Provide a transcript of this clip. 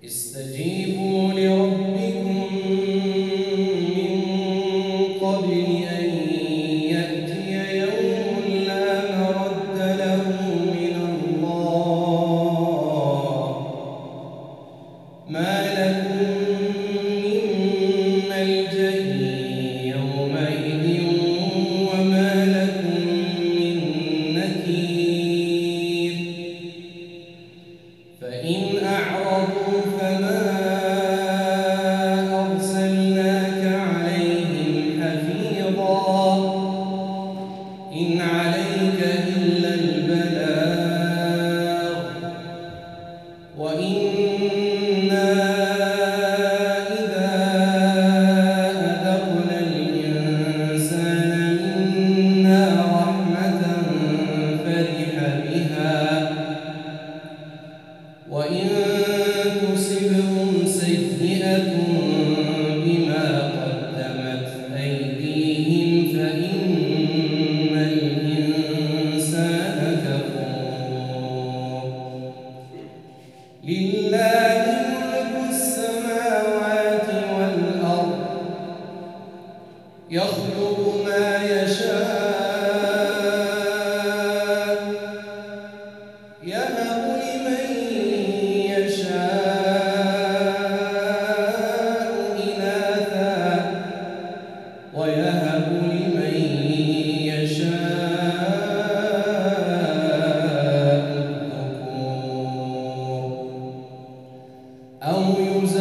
استجيبوا لربكم من قبل أن يأتي يوم لا مرد له من الله ما لكم من ملجأ يومئذ وما لكم من نكير فإن أعرضوا فما أرسلناك عليهم حفيظا إن عليك إلا البلاغ وإنا إذا أذقنا الإنسان منا رحمة فرح بها وإن تصبهم سيئة بما قدمت أيديهم فإن الإنسان كفور لله ملك السماوات والأرض يخلق ما يشاء يهب لمن يشاء إناثا ويهب لمن يشاء الذكور أو يزوجهم